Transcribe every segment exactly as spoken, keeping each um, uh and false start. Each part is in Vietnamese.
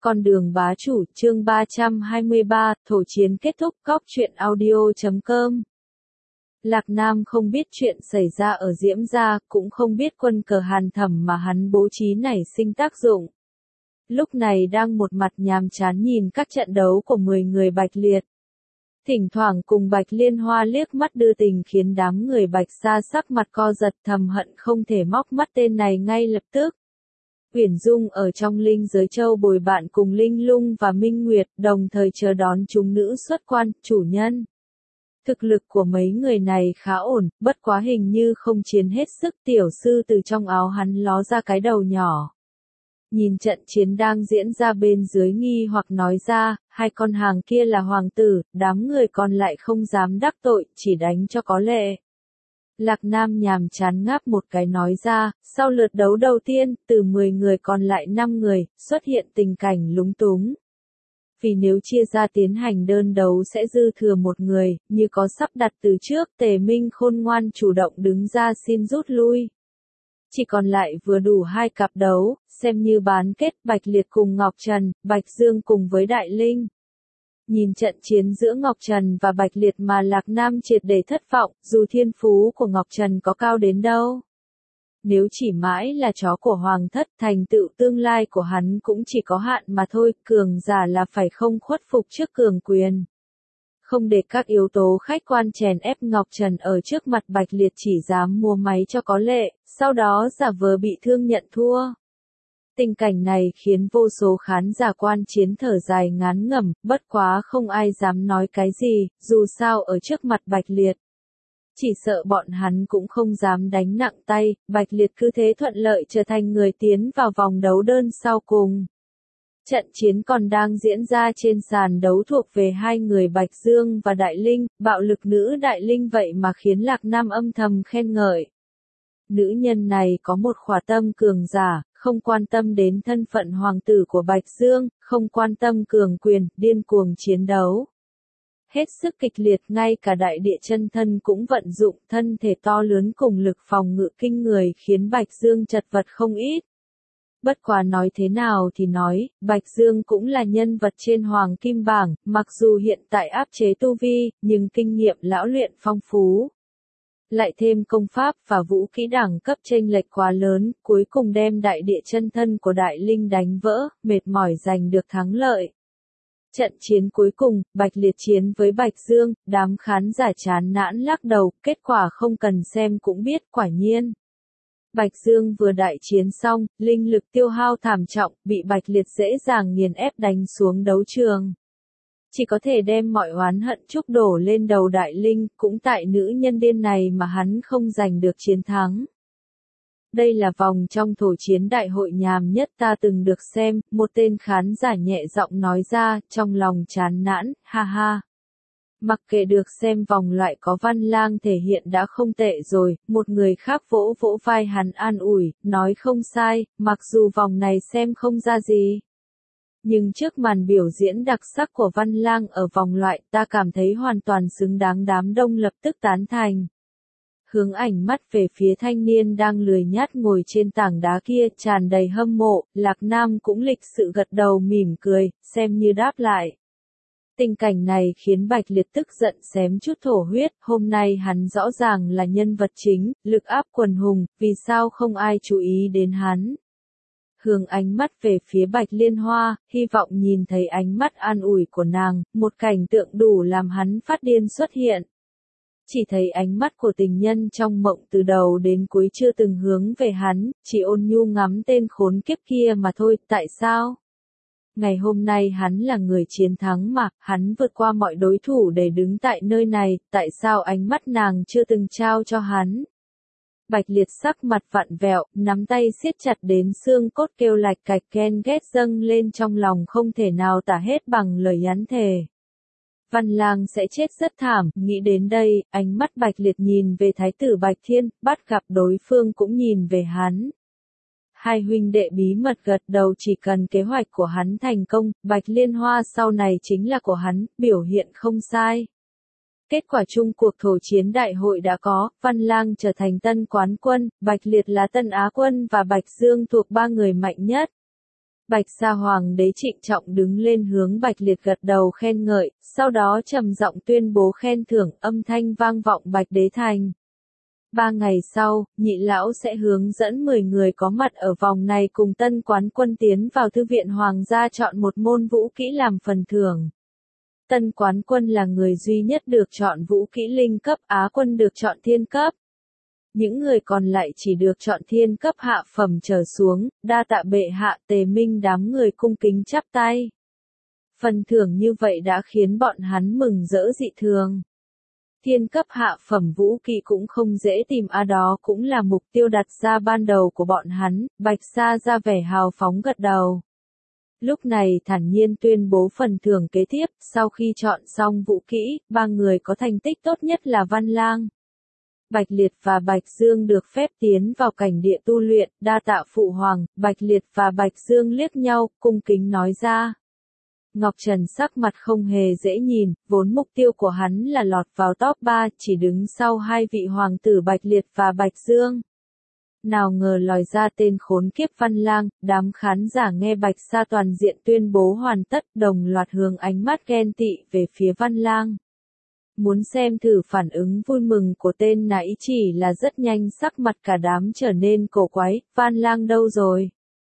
Con đường bá chủ, chương ba trăm hai mươi ba, thổ chiến kết thúc, cóc truyện audio chấm com. Lạc Nam không biết chuyện xảy ra ở Diễm Gia, cũng không biết quân cờ Hàn Thẩm mà hắn bố trí nảy sinh tác dụng. Lúc này đang một mặt nhàm chán nhìn các trận đấu của mười người Bạch Liệt. Thỉnh thoảng cùng Bạch Liên Hoa liếc mắt đưa tình khiến đám người Bạch Gia sắc mặt co giật, thầm hận không thể móc mắt tên này ngay lập tức. Uyển Dung ở trong Linh Giới Châu bồi bạn cùng Linh Lung và Minh Nguyệt, đồng thời chờ đón chúng nữ xuất quan, chủ nhân. Thực lực của mấy người này khá ổn, bất quá hình như không chiến hết sức. Tiểu sư từ trong áo hắn ló ra cái đầu nhỏ. Nhìn trận chiến đang diễn ra bên dưới nghi hoặc nói ra, hai con hàng kia là hoàng tử, đám người còn lại không dám đắc tội, chỉ đánh cho có lệ. Lạc Nam nhàm chán ngáp một cái nói ra, sau lượt đấu đầu tiên, từ mười người còn lại năm người, xuất hiện tình cảnh lúng túng. Vì nếu chia ra tiến hành đơn đấu sẽ dư thừa một người, như có sắp đặt từ trước, Tề Minh khôn ngoan chủ động đứng ra xin rút lui. Chỉ còn lại vừa đủ hai cặp đấu, xem như bán kết Bạch Liệt cùng Ngọc Trần, Bạch Dương cùng với Đại Linh. Nhìn trận chiến giữa Ngọc Trần và Bạch Liệt mà Lạc Nam triệt để thất vọng, dù thiên phú của Ngọc Trần có cao đến đâu. Nếu chỉ mãi là chó của Hoàng thất, thành tựu tương lai của hắn cũng chỉ có hạn mà thôi, cường giả là phải không khuất phục trước cường quyền. Không để các yếu tố khách quan chèn ép, Ngọc Trần ở trước mặt Bạch Liệt chỉ dám mua máy cho có lệ, sau đó giả vờ bị thương nhận thua. Tình cảnh này khiến vô số khán giả quan chiến thở dài ngán ngẩm, bất quá không ai dám nói cái gì, dù sao ở trước mặt Bạch Liệt. Chỉ sợ bọn hắn cũng không dám đánh nặng tay, Bạch Liệt cứ thế thuận lợi trở thành người tiến vào vòng đấu đơn sau cùng. Trận chiến còn đang diễn ra trên sàn đấu thuộc về hai người Bạch Dương và Đại Linh, bạo lực nữ Đại Linh vậy mà khiến Lạc Nam âm thầm khen ngợi. Nữ nhân này có một khỏa tâm cường giả, không quan tâm đến thân phận hoàng tử của Bạch Dương, không quan tâm cường quyền, điên cuồng chiến đấu. Hết sức kịch liệt, ngay cả đại địa chân thân cũng vận dụng thân thể to lớn cùng lực phòng ngự kinh người khiến Bạch Dương chật vật không ít. Bất quá nói thế nào thì nói, Bạch Dương cũng là nhân vật trên Hoàng Kim Bảng, mặc dù hiện tại áp chế tu vi, nhưng kinh nghiệm lão luyện phong phú. Lại thêm công pháp và vũ kỹ đẳng cấp chênh lệch quá lớn, cuối cùng đem đại địa chân thân của Đại Linh đánh vỡ, mệt mỏi giành được thắng lợi. Trận chiến cuối cùng, Bạch Liệt chiến với Bạch Dương, đám khán giả chán nản lắc đầu, kết quả không cần xem cũng biết, quả nhiên. Bạch Dương vừa đại chiến xong, linh lực tiêu hao thảm trọng, bị Bạch Liệt dễ dàng nghiền ép đánh xuống đấu trường. Chỉ có thể đem mọi oán hận trút đổ lên đầu Đại Linh, cũng tại nữ nhân điên này mà hắn không giành được chiến thắng. Đây là vòng trong thổ chiến đại hội nhàm nhất ta từng được xem, một tên khán giả nhẹ giọng nói ra, trong lòng chán nản, ha ha. Mặc kệ được xem vòng loại có Văn Lang thể hiện đã không tệ rồi, một người khác vỗ vỗ vai hắn an ủi, nói không sai, mặc dù vòng này xem không ra gì. Nhưng trước màn biểu diễn đặc sắc của Văn Lang ở vòng loại ta cảm thấy hoàn toàn xứng đáng, đám đông lập tức tán thành. Hướng ảnh mắt về phía thanh niên đang lười nhác ngồi trên tảng đá kia tràn đầy hâm mộ, Lạc Nam cũng lịch sự gật đầu mỉm cười, xem như đáp lại. Tình cảnh này khiến Bạch Liệt tức giận xém chút thổ huyết, hôm nay hắn rõ ràng là nhân vật chính, lực áp quần hùng, vì sao không ai chú ý đến hắn. Hướng ánh mắt về phía Bạch Liên Hoa, hy vọng nhìn thấy ánh mắt an ủi của nàng, một cảnh tượng đủ làm hắn phát điên xuất hiện. Chỉ thấy ánh mắt của tình nhân trong mộng từ đầu đến cuối chưa từng hướng về hắn, chỉ ôn nhu ngắm tên khốn kiếp kia mà thôi, tại sao? Ngày hôm nay hắn là người chiến thắng mà, hắn vượt qua mọi đối thủ để đứng tại nơi này, tại sao ánh mắt nàng chưa từng trao cho hắn? Bạch Liệt sắc mặt vặn vẹo, nắm tay siết chặt đến xương cốt kêu lạch cạch, ghen ghét dâng lên trong lòng không thể nào tả hết bằng lời nhắn thề. Văn Lang sẽ chết rất thảm, nghĩ đến đây, ánh mắt Bạch Liệt nhìn về Thái tử Bạch Thiên, bắt gặp đối phương cũng nhìn về hắn. Hai huynh đệ bí mật gật đầu, chỉ cần kế hoạch của hắn thành công, Bạch Liên Hoa sau này chính là của hắn, biểu hiện không sai. Kết quả chung cuộc thổ chiến đại hội đã có, Văn Lang trở thành tân quán quân, Bạch Liệt là tân á quân và Bạch Dương thuộc ba người mạnh nhất. Bạch Sa Hoàng đế trịnh trọng đứng lên hướng Bạch Liệt gật đầu khen ngợi, sau đó trầm giọng tuyên bố khen thưởng, âm thanh vang vọng Bạch Đế Thành. Ba ngày sau, nhị lão sẽ hướng dẫn mười người có mặt ở vòng này cùng tân quán quân tiến vào thư viện hoàng gia chọn một môn vũ kỹ làm phần thưởng. Tân quán quân là người duy nhất được chọn vũ kỹ linh cấp, á quân được chọn thiên cấp. Những người còn lại chỉ được chọn thiên cấp hạ phẩm trở xuống, đa tạ bệ hạ. Tề Minh đám người cung kính chắp tay. Phần thưởng như vậy đã khiến bọn hắn mừng rỡ dị thường. Thiên cấp hạ phẩm vũ kỹ cũng không dễ tìm, a đó cũng là mục tiêu đặt ra ban đầu của bọn hắn. Bạch Sa ra vẻ hào phóng gật đầu. Lúc này thản nhiên tuyên bố phần thưởng kế tiếp, sau khi chọn xong vũ kỹ, ba người có thành tích tốt nhất là Văn Lang, Bạch Liệt và Bạch Dương được phép tiến vào cảnh địa tu luyện. Đa tạ phụ hoàng. Bạch Liệt và Bạch Dương liếc nhau, cung kính nói ra. Ngọc Trần sắc mặt không hề dễ nhìn, vốn mục tiêu của hắn là lọt vào top ba, chỉ đứng sau hai vị hoàng tử Bạch Liệt và Bạch Dương. Nào ngờ lòi ra tên khốn kiếp Văn Lang. Đám khán giả nghe Bạch Sa toàn diện tuyên bố hoàn tất, đồng loạt hướng ánh mắt ghen tị về phía Văn Lang. Muốn xem thử phản ứng vui mừng của tên nãy chỉ là rất nhanh, sắc mặt cả đám trở nên cổ quái. Văn Lang đâu rồi?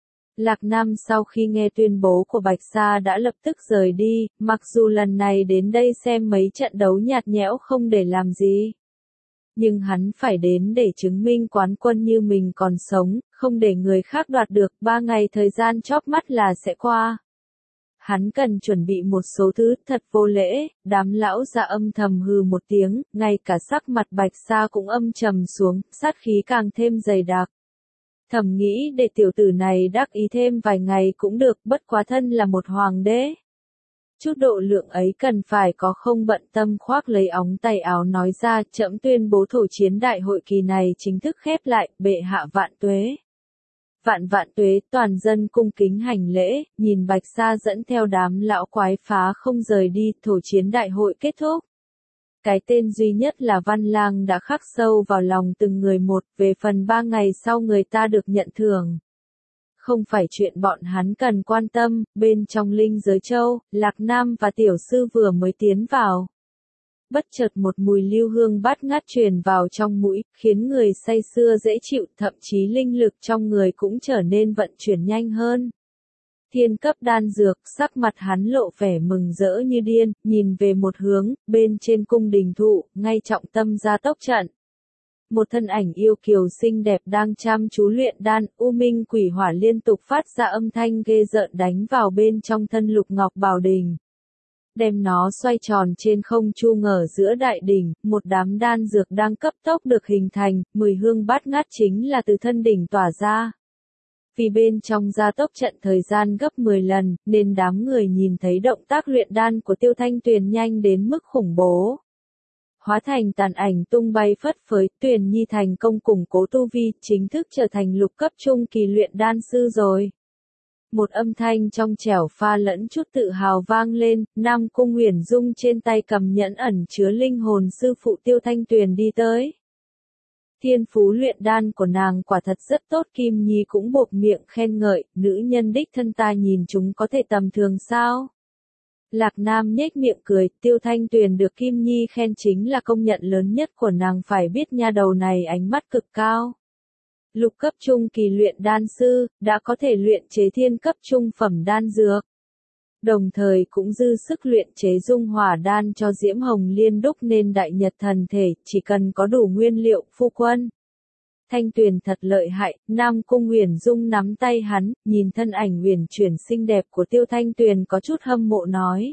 Lạc Nam sau khi nghe tuyên bố của Bạch Sa đã lập tức rời đi, mặc dù lần này đến đây xem mấy trận đấu nhạt nhẽo không để làm gì. Nhưng hắn phải đến để chứng minh quán quân như mình còn sống, không để người khác đoạt được. Ba ngày thời gian chóp mắt là sẽ qua. Hắn cần chuẩn bị một số thứ, thật vô lễ. Đám lão già âm thầm hừ một tiếng, ngay cả sắc mặt Bạch Sa cũng âm trầm xuống, sát khí càng thêm dày đặc. Thầm nghĩ để tiểu tử này đắc ý thêm vài ngày cũng được, bất quá thân là một hoàng đế. Chút độ lượng ấy cần phải có, không bận tâm khoác lấy ống tay áo nói ra. Trẫm tuyên bố thổ chiến đại hội kỳ này chính thức khép lại. Bệ hạ vạn tuế. Vạn vạn tuế. Toàn dân cung kính hành lễ, nhìn Bạch Sa dẫn theo đám lão quái phá không rời đi. Thổ chiến đại hội kết thúc. Cái tên duy nhất là Văn Lang đã khắc sâu vào lòng từng người một. Về phần ba ngày sau người ta được nhận thưởng, không phải chuyện bọn hắn cần quan tâm. Bên trong linh giới châu, Lạc Nam và tiểu sư vừa mới tiến vào. Bất chợt một mùi lưu hương bát ngát truyền vào trong mũi, khiến người say sưa dễ chịu, thậm chí linh lực trong người cũng trở nên vận chuyển nhanh hơn. Thiên cấp đan dược, sắc mặt hắn lộ vẻ mừng rỡ như điên, nhìn về một hướng, bên trên cung đình thụ, ngay trọng tâm gia tốc trận. Một thân ảnh yêu kiều xinh đẹp đang chăm chú luyện đan. U minh quỷ hỏa liên tục phát ra âm thanh ghê rợn đánh vào bên trong thân Lục Ngọc Bảo Đình, đem nó xoay tròn trên không trung. Ở giữa đại đỉnh, một đám đan dược đang cấp tốc được hình thành, mùi hương bát ngát chính là từ thân đỉnh tỏa ra. Vì bên trong gia tốc trận thời gian gấp mười lần, nên đám người nhìn thấy động tác luyện đan của Tiêu Thanh Tuyền nhanh đến mức khủng bố. Hóa thành tàn ảnh tung bay phất phới, Tuyền Nhi thành công củng cố tu vi, chính thức trở thành lục cấp trung kỳ luyện đan sư rồi. Một âm thanh trong trẻo pha lẫn chút tự hào vang lên. Nam Cung Huyền Dung trên tay cầm nhẫn ẩn chứa linh hồn sư phụ Tiêu Thanh Tuyền đi tới. Thiên phú luyện đan của nàng quả thật rất tốt. Kim Nhi cũng buộc miệng khen ngợi, nữ nhân đích thân ta nhìn chúng có thể tầm thường sao? Lạc Nam nhếch miệng cười, Tiêu Thanh Tuyền được Kim Nhi khen chính là công nhận lớn nhất của nàng, phải biết nha đầu này ánh mắt cực cao. Lục cấp trung kỳ luyện đan sư, đã có thể luyện chế thiên cấp trung phẩm đan dược. Đồng thời cũng dư sức luyện chế dung hỏa đan cho Diễm Hồng Liên đúc nên đại nhật thần thể, chỉ cần có đủ nguyên liệu. Phu quân Thanh Tuyền thật lợi hại. Nam Cung Huyền Dung nắm tay hắn, nhìn thân ảnh huyền chuyển xinh đẹp của Tiêu Thanh Tuyền có chút hâm mộ nói.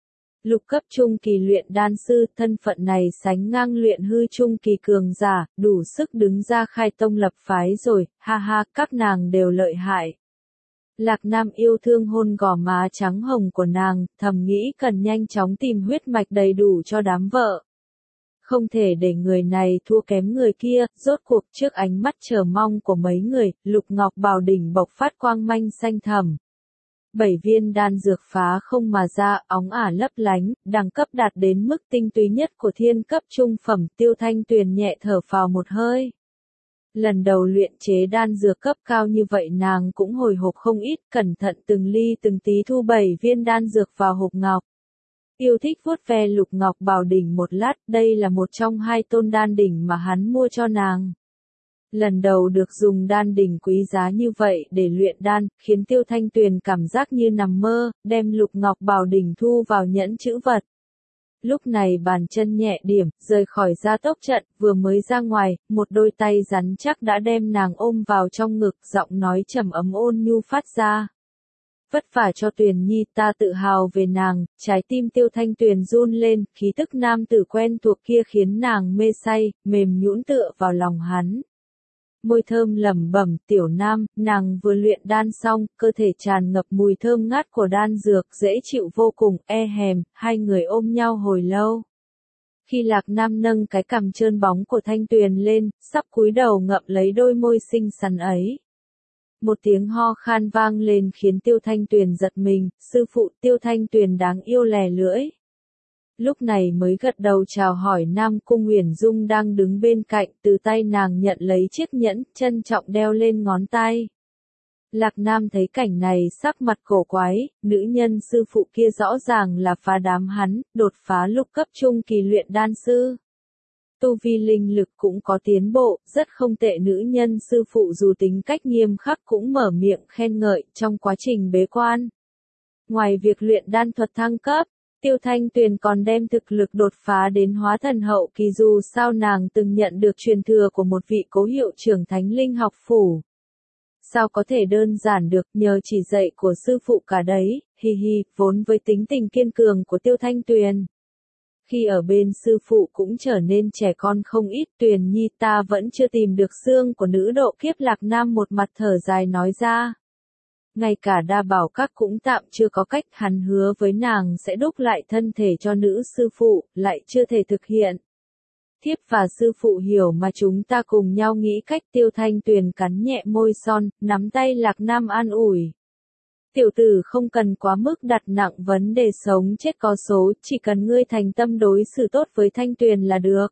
Lục cấp trung kỳ luyện đan sư, thân phận này sánh ngang luyện hư trung kỳ cường giả, đủ sức đứng ra khai tông lập phái rồi. Ha ha, các nàng đều lợi hại. Lạc Nam yêu thương hôn gò má trắng hồng của nàng, thầm nghĩ cần nhanh chóng tìm huyết mạch đầy đủ cho đám vợ. Không thể để người này thua kém người kia. Rốt cuộc trước ánh mắt chờ mong của mấy người, Lục Ngọc Bảo Đỉnh bộc phát quang manh xanh thẳm. Bảy viên đan dược phá không mà ra, óng ả lấp lánh, đẳng cấp đạt đến mức tinh túy nhất của thiên cấp trung phẩm. Tiêu Thanh Tuyền nhẹ thở phào một hơi. Lần đầu luyện chế đan dược cấp cao như vậy nàng cũng hồi hộp không ít, cẩn thận từng ly từng tí thu bảy viên đan dược vào hộp ngọc. Yêu thích vuốt ve lục ngọc bảo đỉnh một lát, đây là một trong hai tôn đan đỉnh mà hắn mua cho nàng. Lần đầu được dùng đan đỉnh quý giá như vậy để luyện đan, khiến Tiêu Thanh Tuyền cảm giác như nằm mơ, đem lục ngọc bảo đỉnh thu vào nhẫn chữ vật. Lúc này bàn chân nhẹ điểm, rời khỏi gia tốc trận, vừa mới ra ngoài, một đôi tay rắn chắc đã đem nàng ôm vào trong ngực, giọng nói trầm ấm ôn nhu phát ra. Vất vả cho Tuyền Nhi, ta tự hào về nàng. Trái tim Tiêu Thanh Tuyền run lên, khí tức nam tử quen thuộc kia khiến nàng mê say, mềm nhũn tựa vào lòng hắn. Môi thơm lẩm bẩm, tiểu nam, nàng vừa luyện đan xong, cơ thể tràn ngập mùi thơm ngát của đan dược, dễ chịu vô cùng, e hèm, hai người ôm nhau hồi lâu. Khi Lạc Nam nâng cái cằm trơn bóng của Thanh Tuyền lên, sắp cúi đầu ngậm lấy đôi môi xinh xắn ấy. Một tiếng ho khan vang lên khiến Tiêu Thanh Tuyền giật mình, sư phụ Tiêu Thanh Tuyền đáng yêu lè lưỡi. Lúc này mới gật đầu chào hỏi Nam Cung Uyển Dung đang đứng bên cạnh, từ tay nàng nhận lấy chiếc nhẫn, trân trọng đeo lên ngón tay. Lạc Nam thấy cảnh này sắc mặt cổ quái, nữ nhân sư phụ kia rõ ràng là phá đám hắn, đột phá lục cấp trung kỳ luyện đan sư. Tu vi linh lực cũng có tiến bộ, rất không tệ, nữ nhân sư phụ dù tính cách nghiêm khắc cũng mở miệng khen ngợi trong quá trình bế quan. Ngoài việc luyện đan thuật thăng cấp, Tiêu Thanh Tuyền còn đem thực lực đột phá đến hóa thần hậu kỳ, dù sao nàng từng nhận được truyền thừa của một vị cố hiệu trưởng Thánh Linh học phủ. Sao có thể đơn giản được, nhờ chỉ dạy của sư phụ cả đấy, hi hi, vốn với tính tình kiên cường của Tiêu Thanh Tuyền. Khi ở bên sư phụ cũng trở nên trẻ con không ít. Tuyền Nhi, ta vẫn chưa tìm được xương của nữ độ kiếp. Lạc Nam một mặt thở dài nói ra. Ngay cả đa bảo các cũng tạm chưa có cách, hắn hứa với nàng sẽ đúc lại thân thể cho nữ sư phụ, lại chưa thể thực hiện. Thiếp và sư phụ hiểu mà, chúng ta cùng nhau nghĩ cách. Tiêu Thanh Tuyền cắn nhẹ môi son, nắm tay Lạc Nam an ủi. Tiểu tử không cần quá mức đặt nặng vấn đề sống chết có số, chỉ cần ngươi thành tâm đối xử tốt với Thanh Tuyền là được.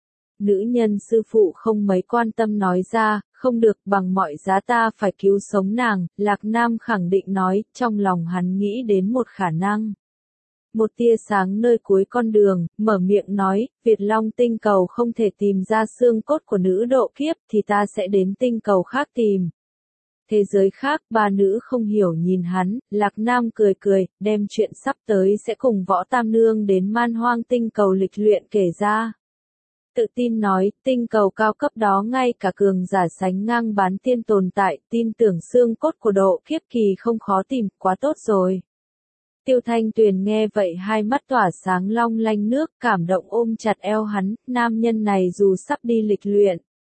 Nữ nhân sư phụ không mấy quan tâm nói ra, không được, bằng mọi giá ta phải cứu sống nàng. Lạc Nam khẳng định nói, trong lòng hắn nghĩ đến một khả năng. Một tia sáng nơi cuối con đường, mở miệng nói, Việt Long tinh cầu không thể tìm ra xương cốt của nữ độ kiếp thì ta sẽ đến tinh cầu khác tìm. Thế giới khác, ba nữ không hiểu nhìn hắn. Lạc Nam cười cười, đem chuyện sắp tới sẽ cùng Võ Tam Nương đến Man Hoang tinh cầu lịch luyện kể ra. Tự tin nói, tinh cầu cao cấp đó ngay cả cường giả sánh ngang bán tiên tồn tại, tin tưởng xương cốt của độ kiếp kỳ không khó tìm, quá tốt rồi. Tiêu Thanh Tuyền nghe vậy hai mắt tỏa sáng long lanh nước, cảm động ôm chặt eo hắn. Nam nhân này dù sắp đi lịch luyện,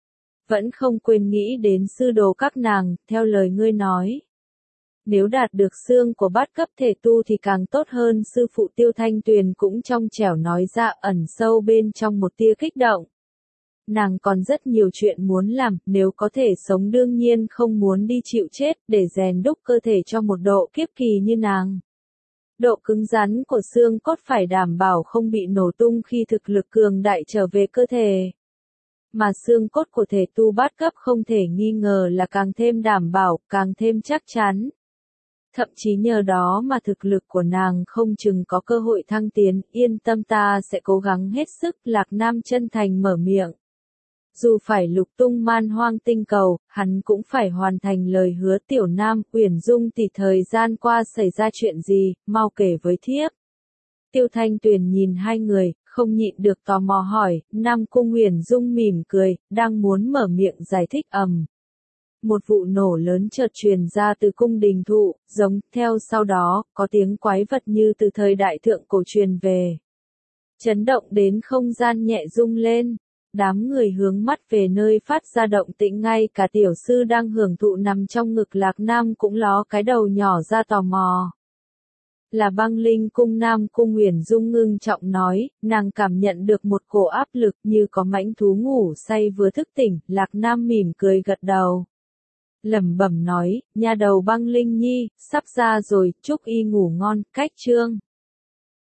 vẫn không quên nghĩ đến sư đồ các nàng. Theo lời ngươi nói, nếu đạt được xương của bát cấp thể tu thì càng tốt hơn. Sư phụ Tiêu Thanh Tuyền cũng trong trẻo nói ra, ẩn sâu bên trong một tia kích động. Nàng còn rất nhiều chuyện muốn làm, nếu có thể sống đương nhiên không muốn đi chịu chết, để rèn đúc cơ thể cho một độ kiếp kỳ như nàng. Độ cứng rắn của xương cốt phải đảm bảo không bị nổ tung khi thực lực cường đại trở về cơ thể. Mà xương cốt của thể tu bát cấp không thể nghi ngờ là càng thêm đảm bảo, càng thêm chắc chắn. Thậm chí nhờ đó mà thực lực của nàng không chừng có cơ hội thăng tiến. Yên tâm, ta sẽ cố gắng hết sức. Lạc Nam chân thành mở miệng. Dù phải lục tung Man Hoang tinh cầu, hắn cũng phải hoàn thành lời hứa. Tiểu Nam, Uyển Dung tỷ, thời gian qua xảy ra chuyện gì, mau kể với thiếp. Tiêu Thanh Tuyền nhìn hai người, không nhịn được tò mò hỏi. Nam Cung Uyển Dung mỉm cười, đang muốn mở miệng giải thích ầm. Một vụ nổ lớn chợt truyền ra từ cung đình thụ, giống theo sau đó, có tiếng quái vật như từ thời đại thượng cổ truyền về. Chấn động đến không gian nhẹ rung lên. Đám người hướng mắt về nơi phát ra động tĩnh, ngay cả tiểu sư đang hưởng thụ nằm trong ngực Lạc Nam cũng ló cái đầu nhỏ ra tò mò. Là Băng Linh cung. Nam Cung Uyển Dung ngưng trọng nói, nàng cảm nhận được một cổ áp lực như có mãnh thú ngủ say vừa thức tỉnh. Lạc Nam mỉm cười gật đầu. Lẩm bẩm nói, nha đầu Băng Linh nhi, sắp ra rồi, chúc y ngủ ngon. Cách chương